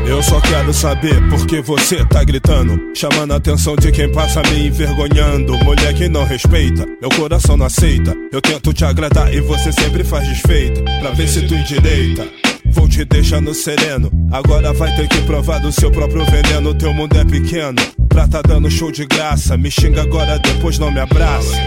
Eu só quero saber por que você tá gritando, chamando a atenção de quem passa me envergonhando. Mulher que não respeita, meu coração não aceita. Eu tento te agradar e você sempre faz desfeita, pra ver se tu endireita. Vou te deixar no sereno, agora vai ter que provar do seu próprio veneno. Teu mundo é pequeno, pra tá dando show de graça. Me xinga agora, depois não me abraça.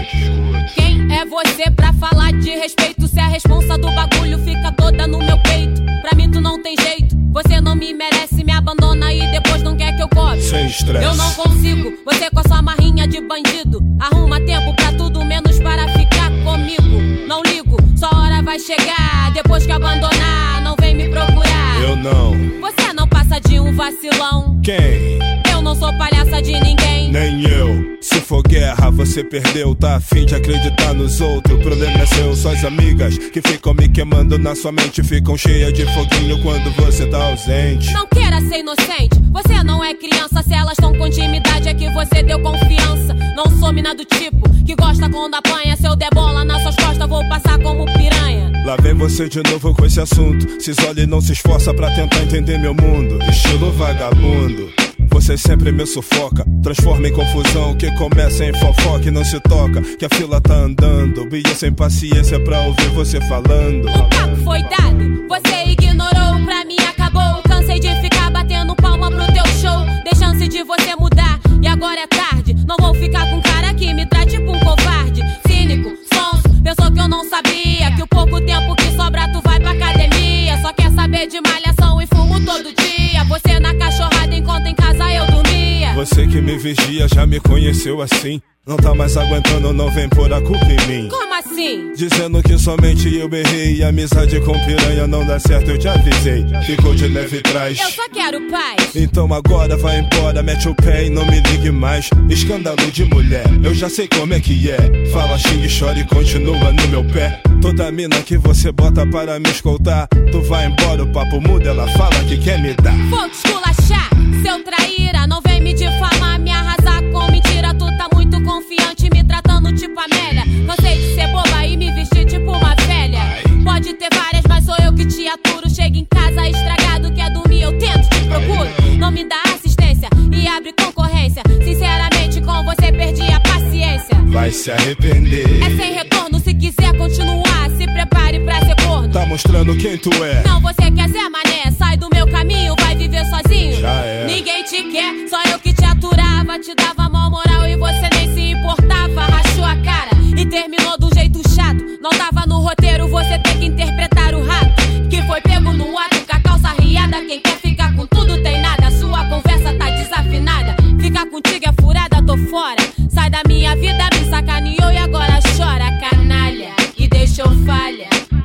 Quem é você pra falar de respeito? Se a responsa do bagulho fica toda no meu peito. Pra mim tu não tem jeito, você não me merece. Me abandona e depois não quer que eu cobre. Sem estresse. Eu não consigo, você com a sua marrinha de bandido. Arruma tempo pra tudo menos para ficar comigo. Não ligo, sua hora vai chegar. Depois que abandonar, não vem me procurar. Eu não. Você não passa de um vacilão. Quem? Eu não sou palhaça de ninguém. Nem eu. Se for guerra, você perdeu. Tá afim de acreditar nos outros. O problema é seu. Suas amigas que ficam me queimando na sua mente ficam cheias de foguinho quando você tá ausente. Não queira ser inocente, você não é criança. Se elas estão com intimidade é que você deu confiança. Não sou mina do tipo que gosta quando apanha. Se eu der bola nas suas costas vou passar como piranha. Lá vem você de novo com esse assunto. Se isola e não se esforça pra tentar entender meu mundo. Estilo vagabundo. Você sempre me sufoca, transforma em confusão, que começa em fofoca e não se toca, que a fila tá andando, Bia sem paciência pra ouvir você falando. O papo foi dado, você ignorou, pra mim acabou. Cansei de ficar batendo palma pro teu show. Dei chance de você mudar e agora é tarde. Não vou ficar com um cara que me trate tipo um covarde. Cínico, sonso, pensou que eu não sabia que o pouco tempo que sobra tu vai pra academia. Só quer saber de malhação e fumo todo dia. Você na cachorrada enquanto em casa eu dormia. Você que me vigia já me conheceu assim. Não tá mais aguentando, não vem pôr a culpa em mim. Como assim? Dizendo que somente eu errei e amizade com piranha não dá certo, eu te avisei. Ficou de leve trás. Eu só quero paz. Então agora vai embora, mete o pé e não me ligue mais. Escândalo de mulher, eu já sei como é que é. Fala, xingue, chora e continua no meu pé. Toda mina que você bota para me escoltar, tu vai embora, o papo muda, ela fala que quer me dar. Vou te esculachar, seu traíra. Não vem me difamar, me arrasar com mentira. Tu tá muito confiante, me tratando tipo Amélia. Cansei de ser boba e me vestir tipo uma velha. Pode ter várias, mas sou eu que te aturo. Chega em casa estragado, quer dormir, eu tento, te procuro. Não me dá assistência e abre concorrência. Sinceramente com você perdi a paciência. Vai se arrepender. É sem retorno, se quiser continuar, se prepare pra ser corno. Tá mostrando quem tu é. Não, você quer ser mané, sai do meu caminho, vai viver sozinho. Já é. Ninguém te quer, só eu que te aturava. Te dava mó moral e você nem se importava. Rachou a cara e terminou do jeito chato. Não tava no roteiro, você tem que interpretar o rato que foi pego no ato com a calça riada. Quem quer ficar com tudo tem nada, sua conversa tá desafinada. Ficar contigo é furada, tô fora. Sai da minha vida, me sacaneou e agora chora. Canalha, e deixou falha.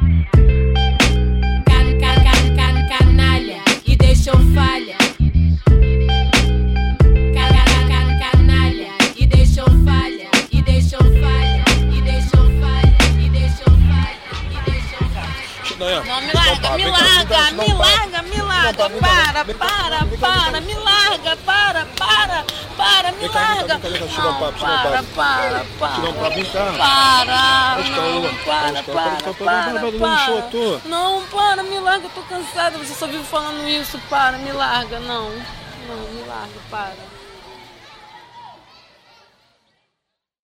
Canalha, e deixou falha. Canalha, e deixou falha. E deixou falha. E deixou falha. E deixou falha. E deixou falha. Não, me larga, me larga, me larga, me larga. Para, me larga, para, me larga. Não, para, me larga, eu tô cansada. Você só vive falando isso, para, me larga, não, me larga, para.